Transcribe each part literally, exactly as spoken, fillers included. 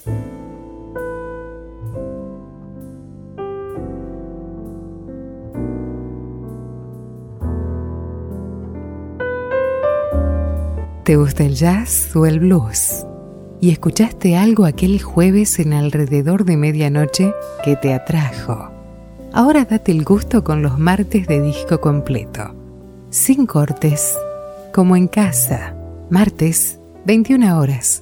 ¿Te gusta el jazz o el blues? ¿Y escuchaste algo aquel jueves en alrededor de medianoche que te atrajo? Ahora date el gusto con los martes de disco completo. Sin cortes, como en casa. Martes, veintiuna horas.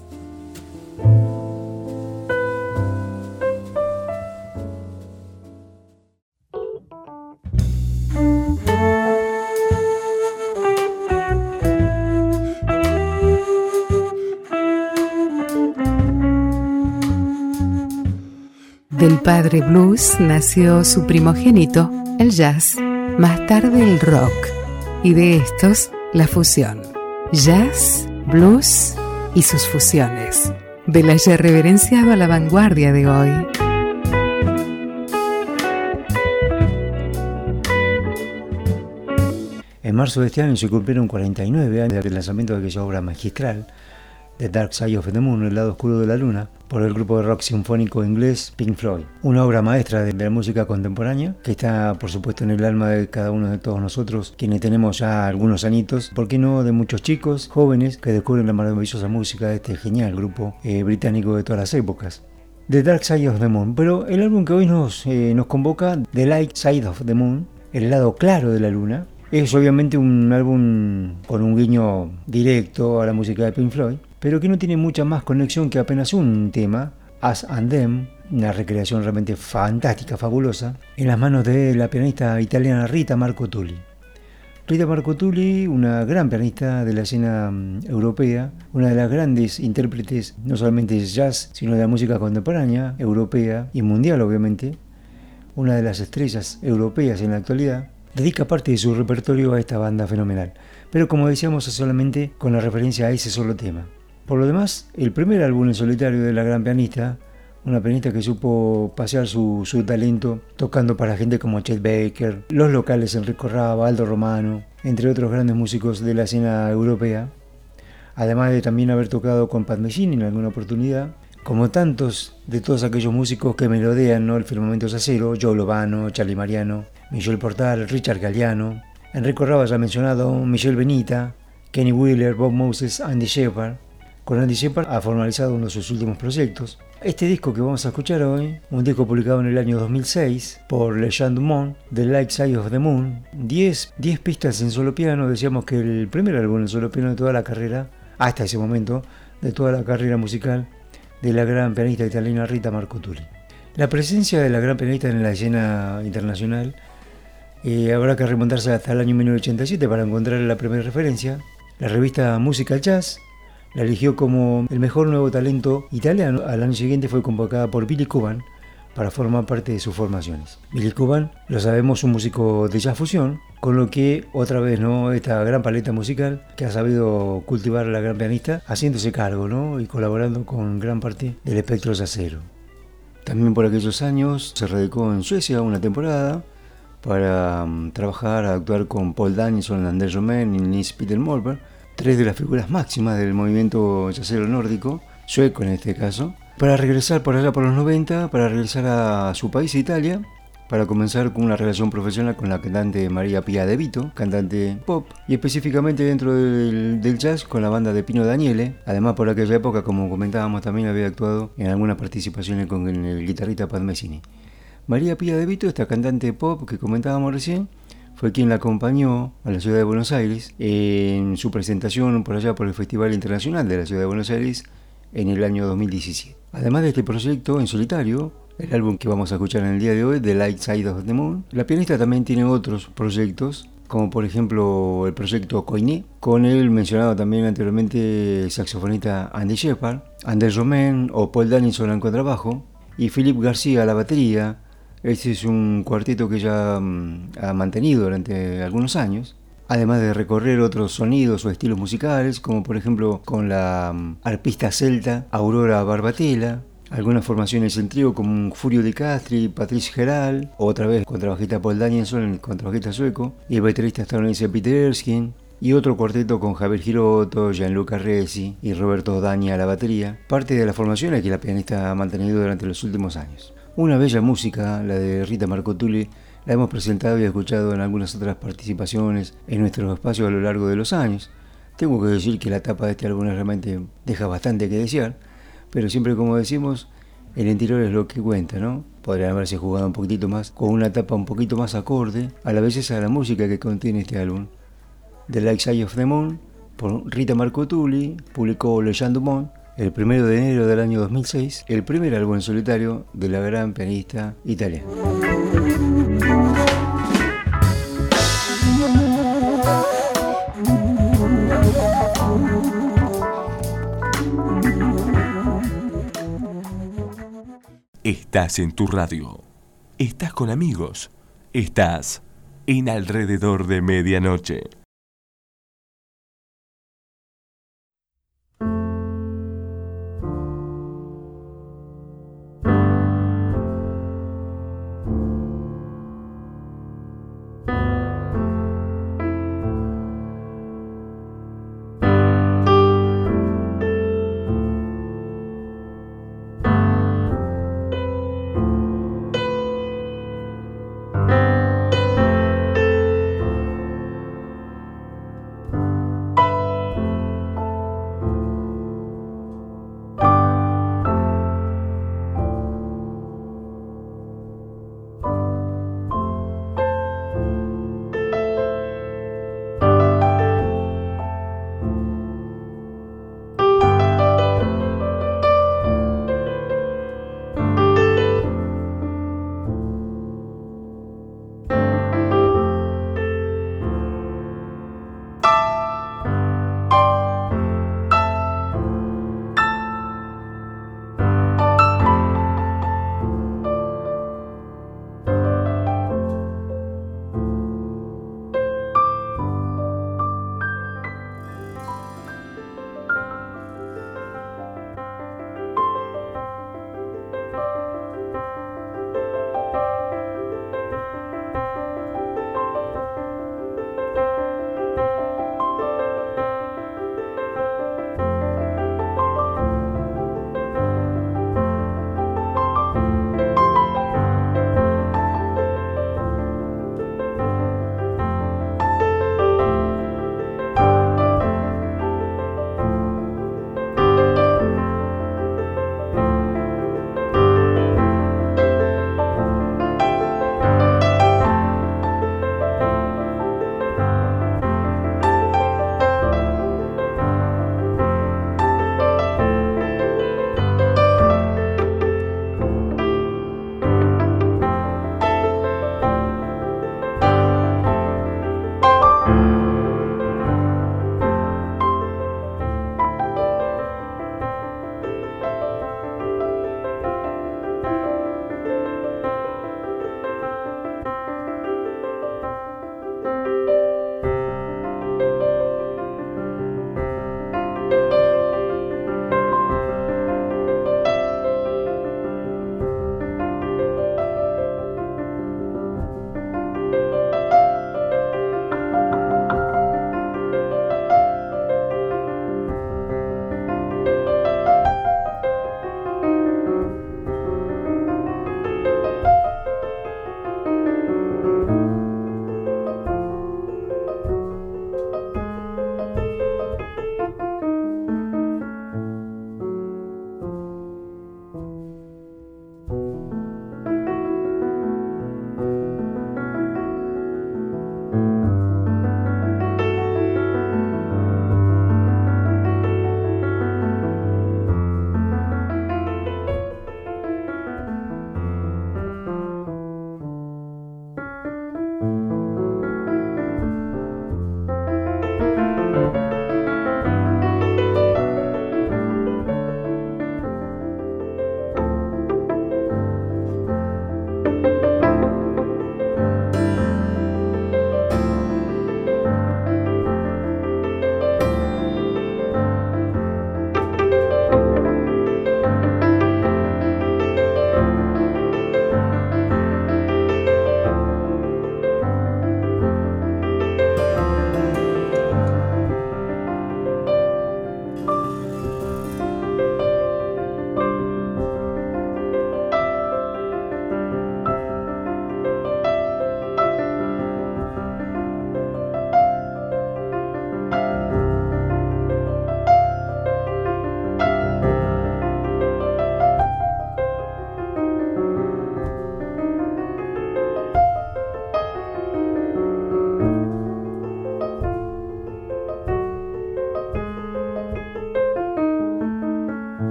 Del padre blues nació su primogénito, el jazz, más tarde el rock, y de estos, la fusión. Jazz, blues y sus fusiones. De la ya reverenciado a la vanguardia de hoy. En marzo de este año se cumplieron cuarenta y nueve años del lanzamiento de aquella obra magistral, The Dark Side of the Moon, el lado oscuro de la luna, por el grupo de rock sinfónico inglés Pink Floyd. Una obra maestra de la música contemporánea que está, por supuesto, en el alma de cada uno de todos nosotros, quienes tenemos ya algunos añitos, ¿por qué no?, de muchos chicos, jóvenes, que descubren la maravillosa música de este genial grupo eh, británico de todas las épocas. The Dark Side of the Moon. Pero el álbum que hoy nos, eh, nos convoca, The Light Side of the Moon, el lado claro de la luna, es obviamente un álbum con un guiño directo a la música de Pink Floyd, pero que no tiene mucha más conexión que apenas un tema, Us and Them, una recreación realmente fantástica, fabulosa, en las manos de la pianista italiana Rita Marco Tulli. Rita Marco Tulli, una gran pianista de la escena europea, una de las grandes intérpretes no solamente de jazz, sino de la música contemporánea, europea y mundial obviamente, una de las estrellas europeas en la actualidad, dedica parte de su repertorio a esta banda fenomenal, pero como decíamos, es solamente con la referencia a ese solo tema. Por lo demás, el primer álbum en solitario de la gran pianista, una pianista que supo pasear su, su talento tocando para gente como Chet Baker, los locales Enrico Rava, Aldo Romano, entre otros grandes músicos de la escena europea, además de también haber tocado con Pat Metheny en alguna oportunidad, como tantos de todos aquellos músicos que melodean, ¿no?, el firmamento acero, Joe Lovano, Charlie Mariano, Michel Portal, Richard Galliano, Enrico Rava ya mencionado, Michel Benita, Kenny Wheeler, Bob Moses, Andy Shepard. Con Andy Shepard ha formalizado uno de sus últimos proyectos. Este disco que vamos a escuchar hoy, un disco publicado en el año dos mil seis por Le Chant du Monde, The Light Side of the Moon, diez pistas en solo piano. Decíamos que el primer álbum en solo piano de toda la carrera, hasta ese momento, de toda la carrera musical de la gran pianista italiana Rita Marco Tulli. La presencia de la gran pianista en la escena internacional eh, habrá que remontarse hasta el año mil novecientos ochenta y siete para encontrar la primera referencia. La revista Musical Jazz la eligió como el mejor nuevo talento italiano. Al año siguiente fue convocada por Billy Cobham para formar parte de sus formaciones. Billy Cobham, lo sabemos, un músico de jazz fusión, con lo que otra vez, ¿no?, esta gran paleta musical que ha sabido cultivar la gran pianista, haciéndose cargo, ¿no?, y colaborando con gran parte del espectro jazzero. También por aquellos años se radicó en Suecia una temporada para um, trabajar, actuar con Paul Danielson, Anders Romen y Nils Peter Molberg, tres de las figuras máximas del movimiento jazzero nórdico, sueco en este caso, para regresar por allá por los noventa, para regresar a su país, Italia, para comenzar con una relación profesional con la cantante María Pia De Vito, cantante pop, y específicamente dentro del, del jazz con la banda de Pino Daniele. Además, por aquella época, como comentábamos, también había actuado en algunas participaciones con el guitarrista Pat Metheny. María Pia De Vito, esta cantante pop que comentábamos recién, fue quien la acompañó a la ciudad de Buenos Aires en su presentación por allá por el Festival Internacional de la Ciudad de Buenos Aires en el año dos mil diecisiete. Además de este proyecto en solitario, el álbum que vamos a escuchar en el día de hoy, The Light Side of the Moon, la pianista también tiene otros proyectos, como por ejemplo el proyecto Coiné, con el mencionado también anteriormente saxofonista Andy Shepard, Anders Romen o Paul Danielson al contrabajo y Philip García a la batería. Este es un cuarteto que ya um, ha mantenido durante algunos años, además de recorrer otros sonidos o estilos musicales, como por ejemplo con la um, arpista celta Aurora Barbatella, algunas formaciones en trío como Furio Di Castri, Patrice Geral, otra vez contrabajista Paul Danielson, el contrabajista sueco, y el baterista estadounidense Peter Erskine, y otro cuarteto con Javier Giroto, Gianluca Resi y Roberto Daña a la batería, parte de las formaciones que la pianista ha mantenido durante los últimos años. Una bella música, la de Rita Marcotuli, la hemos presentado y escuchado en algunas otras participaciones en nuestro espacio a lo largo de los años. Tengo que decir que la tapa de este álbum realmente deja bastante que desear, pero siempre, como decimos, el interior es lo que cuenta, ¿no? Podrían haberse jugado un poquitito más, con una tapa un poquito más acorde a la belleza de la música que contiene este álbum. The Dark Side of the Moon, por Rita Marcotuli, publicó Le Chant du Monde el primero de enero del año dos mil seis, el primer álbum en solitario de la gran pianista italiana. Estás en tu radio, estás con amigos, estás en Alrededor de Medianoche.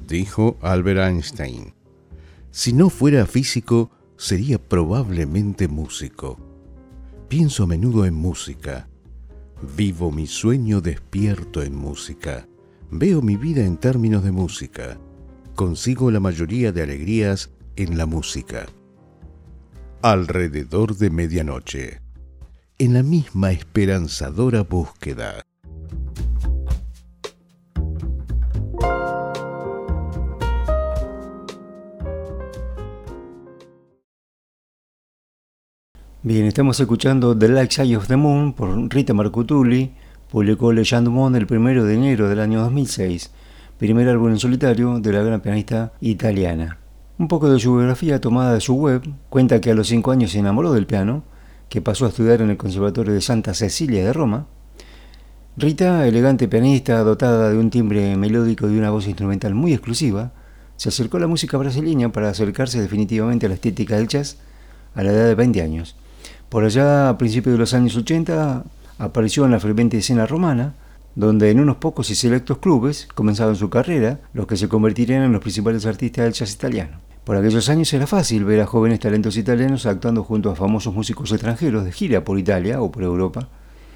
Dijo Albert Einstein: si no fuera físico, sería probablemente músico. Pienso a menudo en música. Vivo mi sueño despierto en música. Veo mi vida en términos de música. Consigo la mayoría de alegrías en la música. Alrededor de medianoche. En la misma esperanzadora búsqueda. Bien, estamos escuchando The Light Side of the Moon por Rita Marcutuli. Publicó Le Chant du Monde el primero de enero del año dos mil seis, primer álbum en solitario de la gran pianista italiana. Un poco de su biografía tomada de su web cuenta que a los cinco años se enamoró del piano, que pasó a estudiar en el Conservatorio de Santa Cecilia de Roma. Rita, elegante pianista, dotada de un timbre melódico y una voz instrumental muy exclusiva, se acercó a la música brasileña para acercarse definitivamente a la estética del jazz a la edad de veinte años. Por allá, a principios de los años ochenta, apareció en la ferviente escena romana, donde en unos pocos y selectos clubes comenzaron su carrera, los que se convertirían en los principales artistas del jazz italiano. Por aquellos años era fácil ver a jóvenes talentos italianos actuando junto a famosos músicos extranjeros de gira por Italia o por Europa.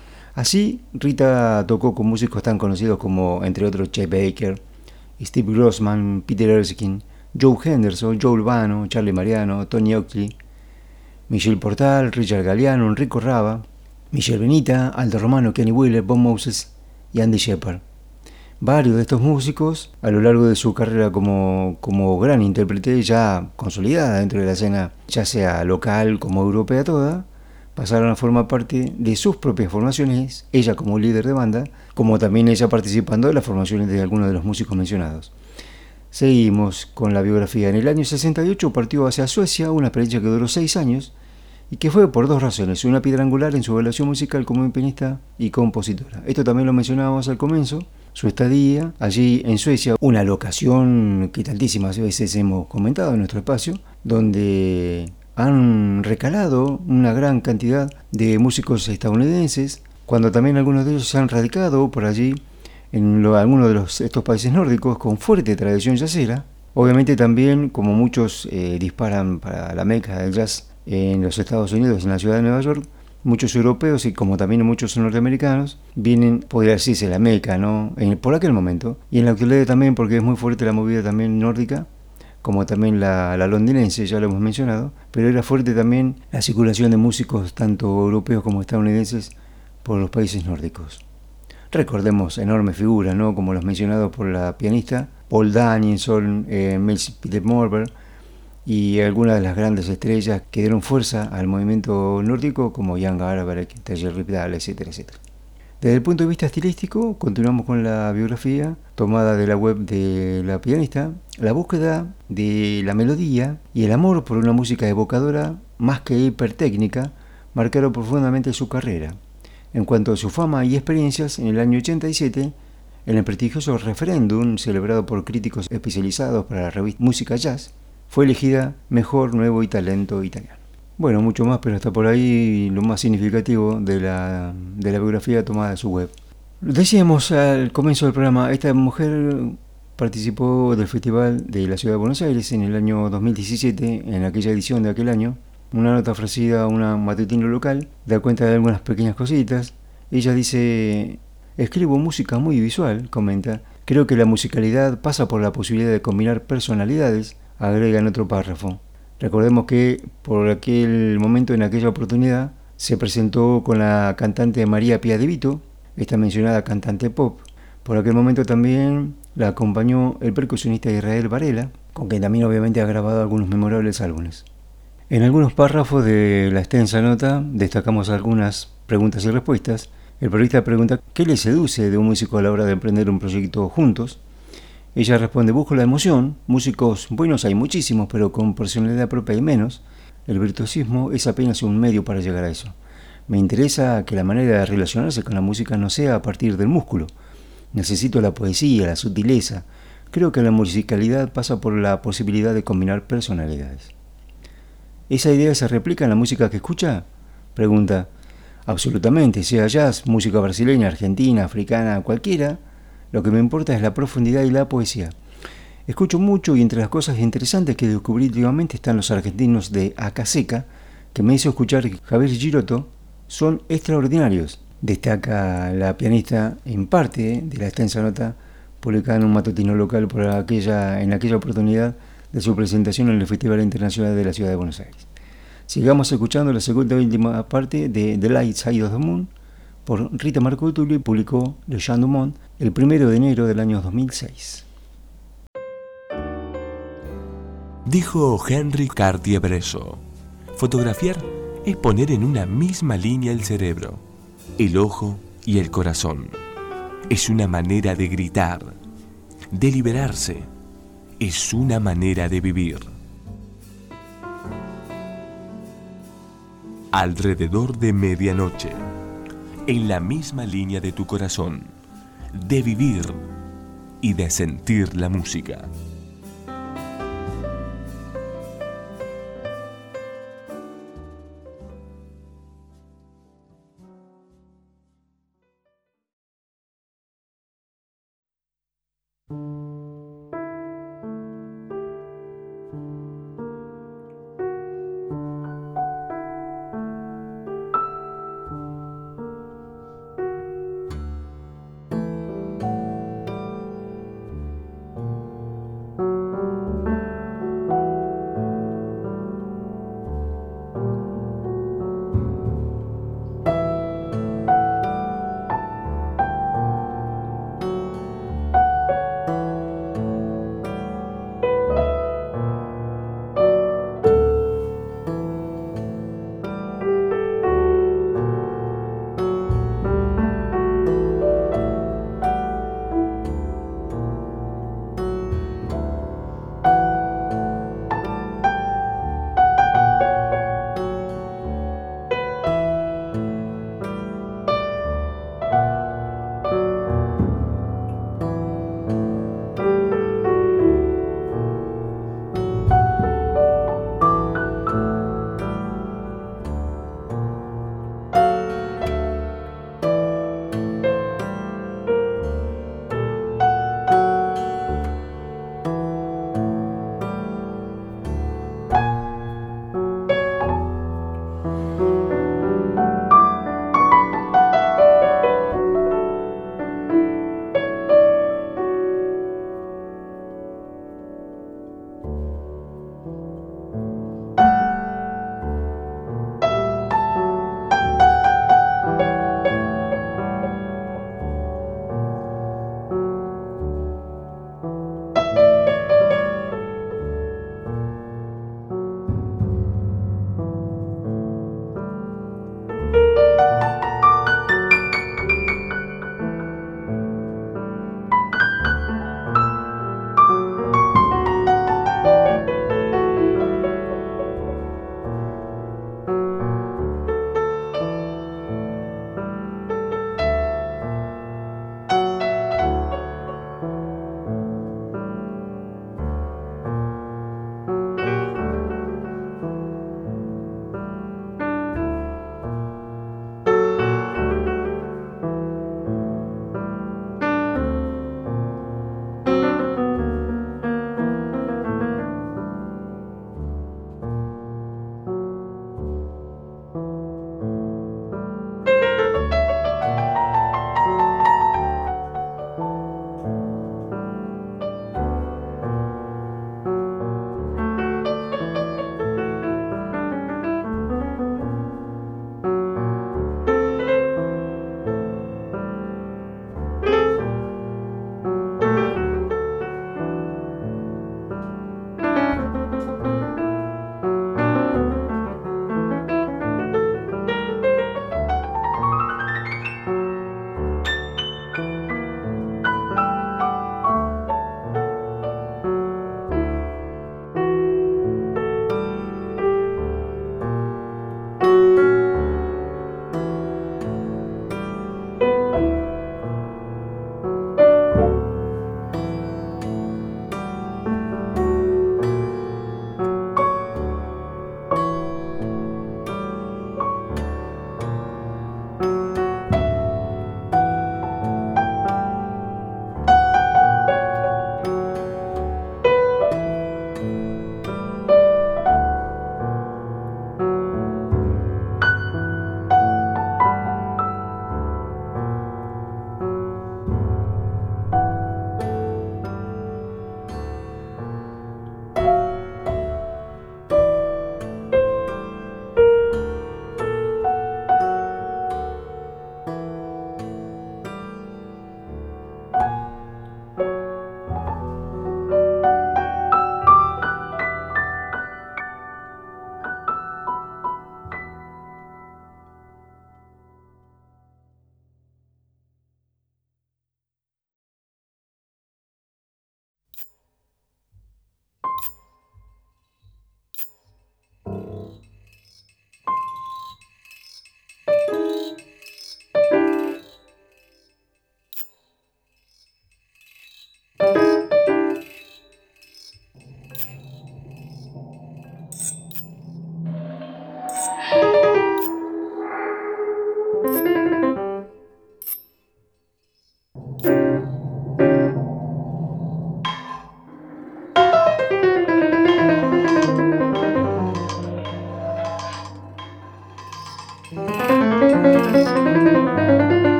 Así, Rita tocó con músicos tan conocidos como, entre otros, Chet Baker, Steve Grossman, Peter Erskine, Joe Henderson, Joe Albano, Charlie Mariano, Tony Oxley, Michel Portal, Richard Galliano, Enrico Rava, Michel Benita, Aldo Romano, Kenny Wheeler, Bob Moses y Andy Shepard. Varios de estos músicos, a lo largo de su carrera como, como gran intérprete ya consolidada dentro de la escena, ya sea local como europea toda, pasaron a formar parte de sus propias formaciones, ella como líder de banda, como también ella participando de las formaciones de algunos de los músicos mencionados. Seguimos con la biografía. En el año sesenta y ocho partió hacia Suecia, una experiencia que duró seis años y que fue por dos razones, una piedra angular en su evaluación musical como pianista y compositora. Esto también lo mencionábamos al comienzo, su estadía allí en Suecia, una locación que tantísimas veces hemos comentado en nuestro espacio, donde han recalado una gran cantidad de músicos estadounidenses, cuando también algunos de ellos se han radicado por allí en lo, algunos de los, estos países nórdicos con fuerte tradición jazzera. Obviamente también, como muchos eh, disparan para la meca del jazz en los Estados Unidos, en la ciudad de Nueva York, muchos europeos y como también muchos norteamericanos vienen, podría decirse, la meca, ¿no? En, por aquel momento. Y en la actualidad también, porque es muy fuerte la movida también nórdica, como también la, la londinense, ya lo hemos mencionado, pero era fuerte también la circulación de músicos tanto europeos como estadounidenses por los países nórdicos. Recordemos enormes figuras, ¿no? Como los mencionados por la pianista Paul Danielson, eh, Miles Peter Morber y algunas de las grandes estrellas que dieron fuerza al movimiento nórdico como Jan Garbarek, Terje Rypdal, etcétera, etcétera. Desde el punto de vista estilístico, continuamos con la biografía tomada de la web de la pianista. La búsqueda de la melodía y el amor por una música evocadora más que hipertécnica marcaron profundamente su carrera. En cuanto a su fama y experiencias, en el año ochenta y siete, en el prestigioso referéndum celebrado por críticos especializados para la revista Música Jazz, fue elegida Mejor Nuevo y Talento Italiano. Bueno, mucho más, pero hasta por ahí lo más significativo de la, de la biografía tomada de su web. Decíamos al comienzo del programa, esta mujer participó del Festival de la Ciudad de Buenos Aires en el año dos mil diecisiete, en aquella edición de aquel año. Una nota ofrecida a un matutino local da cuenta de algunas pequeñas cositas. Ella dice: escribo música muy visual, comenta. Creo que la musicalidad pasa por la posibilidad de combinar personalidades, agrega en otro párrafo. Recordemos que por aquel momento, en aquella oportunidad, se presentó con la cantante María Pía de Vito, esta mencionada cantante pop. Por aquel momento también la acompañó el percusionista Israel Varela, con quien también obviamente ha grabado algunos memorables álbumes. En algunos párrafos de la extensa nota destacamos algunas preguntas y respuestas. El periodista pregunta ¿qué le seduce de un músico a la hora de emprender un proyecto juntos? Ella responde: busco la emoción, músicos buenos hay muchísimos, pero con personalidad propia hay menos. El virtuosismo es apenas un medio para llegar a eso. Me interesa que la manera de relacionarse con la música no sea a partir del músculo. Necesito la poesía, la sutileza. Creo que la musicalidad pasa por la posibilidad de combinar personalidades. ¿Esa idea se replica en la música que escucha? Pregunta. Absolutamente, sea jazz, música brasileña, argentina, africana, cualquiera. Lo que me importa es la profundidad y la poesía. Escucho mucho y entre las cosas interesantes que descubrí últimamente están los argentinos de Acaseca, que me hizo escuchar Javier Giroto. Son extraordinarios. Destaca la pianista en parte de la extensa nota publicada en un matutino local por aquella, en aquella oportunidad de su presentación en el Festival Internacional de la Ciudad de Buenos Aires. Sigamos escuchando la segunda y última parte de The Light Side of the Moon por Rita Marcutuli, publicó Le Chant du Monde el primero de enero del año dos mil seis. Dijo Henry Cartier-Bresson, fotografiar es poner en una misma línea el cerebro, el ojo y el corazón. Es una manera de gritar, de liberarse. Es una manera de vivir. Alrededor de medianoche, en la misma línea de tu corazón, de vivir y de sentir la música.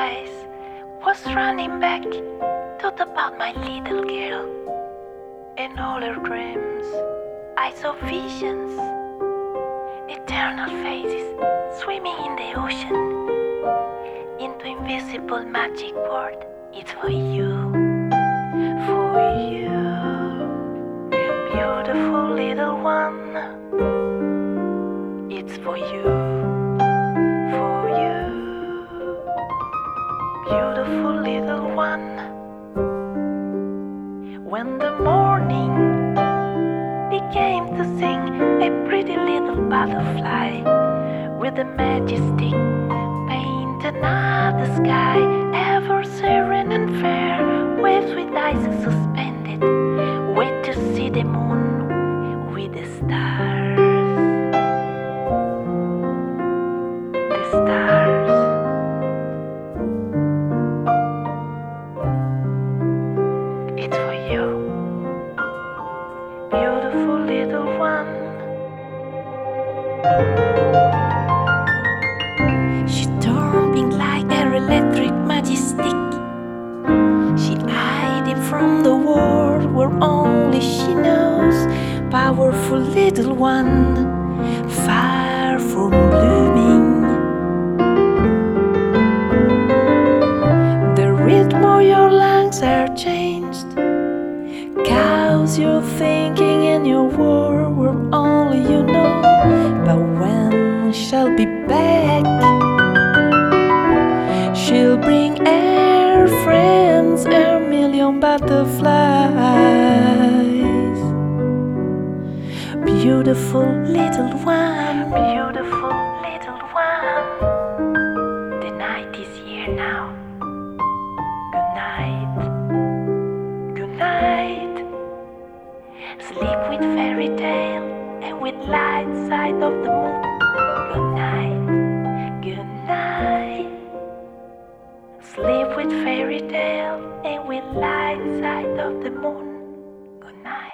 eyes was running back, thought about my little girl and all her dreams. I saw visions, eternal faces swimming in the ocean, into invisible magic world. It's for you, for you, beautiful little one. It's for you, for you, beautiful little one. When the morning began to sing, a pretty little butterfly with a majestic painted on the sky, ever serene and fair, waves with eyes suspended, wait to see the moon with the stars. The stars. It's for you, beautiful little one. She turned pink like her electric majestic. She eyed him from the world where only she knows. Powerful little one, far from blooming. The rhythm of your lungs are changed, cause you're thinking in your world where only you know. But when she'll be back, she'll bring her friends a million butterflies. Beautiful little one, beautiful little one. The night is here now. Good night, good night. Sleep with fairy tale and with light side of the moon. Good night, good night. Sleep with fairy tale and with light side of the moon. Good night.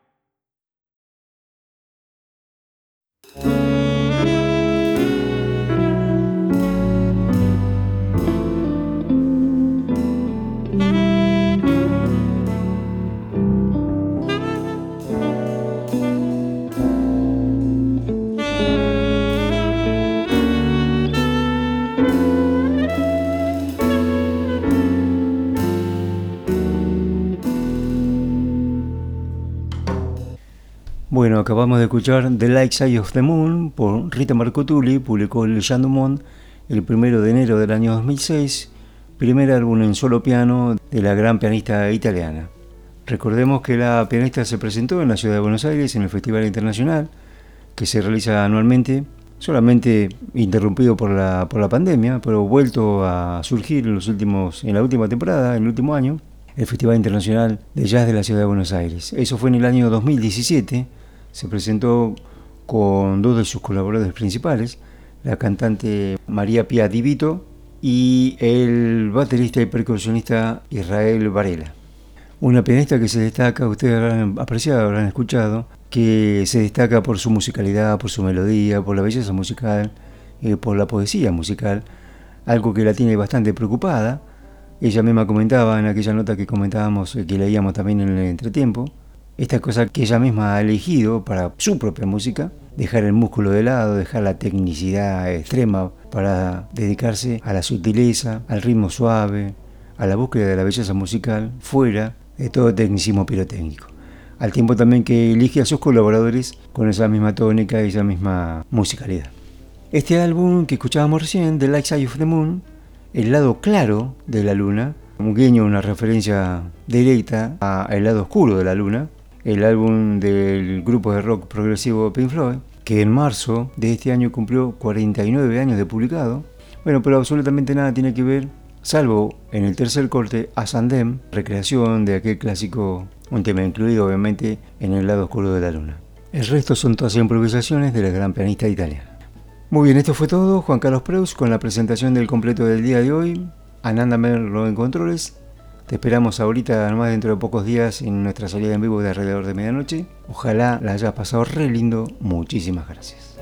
Bueno, acabamos de escuchar The Light Side of the Moon por Rita Marcotuli, publicó el Jean Dumont el primero de enero del año dos mil seis, primer álbum en solo piano de la gran pianista italiana. Recordemos que la pianista se presentó en la ciudad de Buenos Aires en el Festival Internacional, que se realiza anualmente, solamente interrumpido por la, por la pandemia, pero vuelto a surgir en, los últimos, en la última temporada, en el último año, el Festival Internacional de Jazz de la ciudad de Buenos Aires. Eso fue en el año dos mil diecisiete. Se presentó con dos de sus colaboradores principales, la cantante María Pia Di Vito y el baterista y percusionista Israel Varela. Una pianista que se destaca, ustedes habrán apreciado, habrán escuchado, que se destaca por su musicalidad, por su melodía, por la belleza musical, eh, por la poesía musical, algo que la tiene bastante preocupada. Ella misma comentaba en aquella nota que comentábamos, eh, que leíamos también en el entretiempo, esta cosa que ella misma ha elegido para su propia música, dejar el músculo de lado, dejar la tecnicidad extrema para dedicarse a la sutileza, al ritmo suave, a la búsqueda de la belleza musical, fuera de todo tecnicismo pirotécnico. Al tiempo también que elige a sus colaboradores con esa misma tónica y esa misma musicalidad. Este álbum que escuchábamos recién, The Light Side of the Moon, el lado claro de la luna, un guiño, una referencia directa al lado oscuro de la luna, el álbum del grupo de rock progresivo Pink Floyd, que en marzo de este año cumplió cuarenta y nueve años de publicado. Bueno, pero absolutamente nada tiene que ver, salvo en el tercer corte, As and Them, recreación de aquel clásico, un tema incluido obviamente en el lado oscuro de la luna. El resto son todas improvisaciones de la gran pianista italiana. Muy bien, esto fue todo. Juan Carlos Preus con la presentación del completo del día de hoy. Ananda Merlo en controles. Te esperamos ahorita, nomás dentro de pocos días, en nuestra salida en vivo de alrededor de medianoche. Ojalá la hayas pasado re lindo. Muchísimas gracias.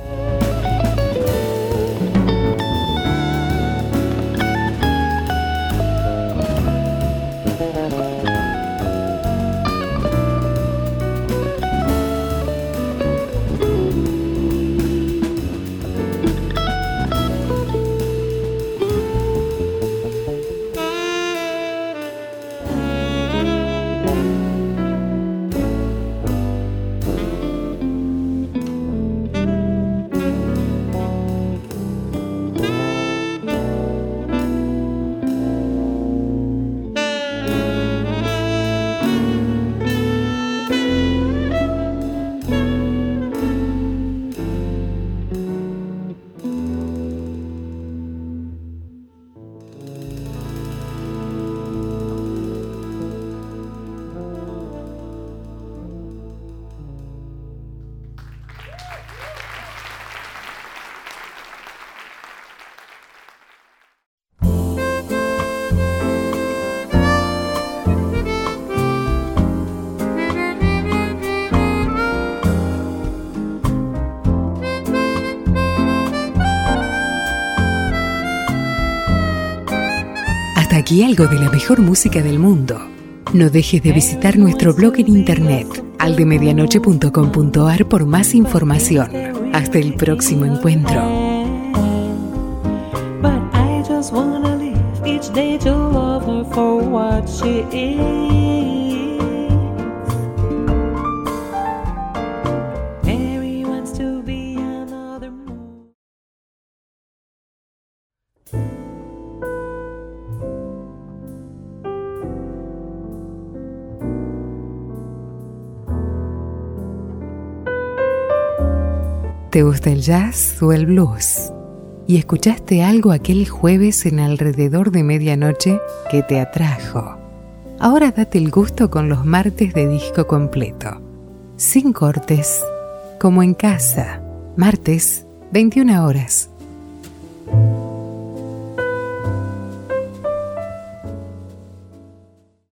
Elegí algo de la mejor música del mundo. No dejes de visitar nuestro blog en internet aldemedianoche punto com punto ar por más información. Hasta el próximo encuentro. But I just wanna live each day to love her for what she is. Mary wants to be another moon. ¿Te gusta el jazz o el blues? ¿Y escuchaste algo aquel jueves en alrededor de medianoche que te atrajo? Ahora date el gusto con los martes de disco completo. Sin cortes, como en casa. Martes, veintiuna horas.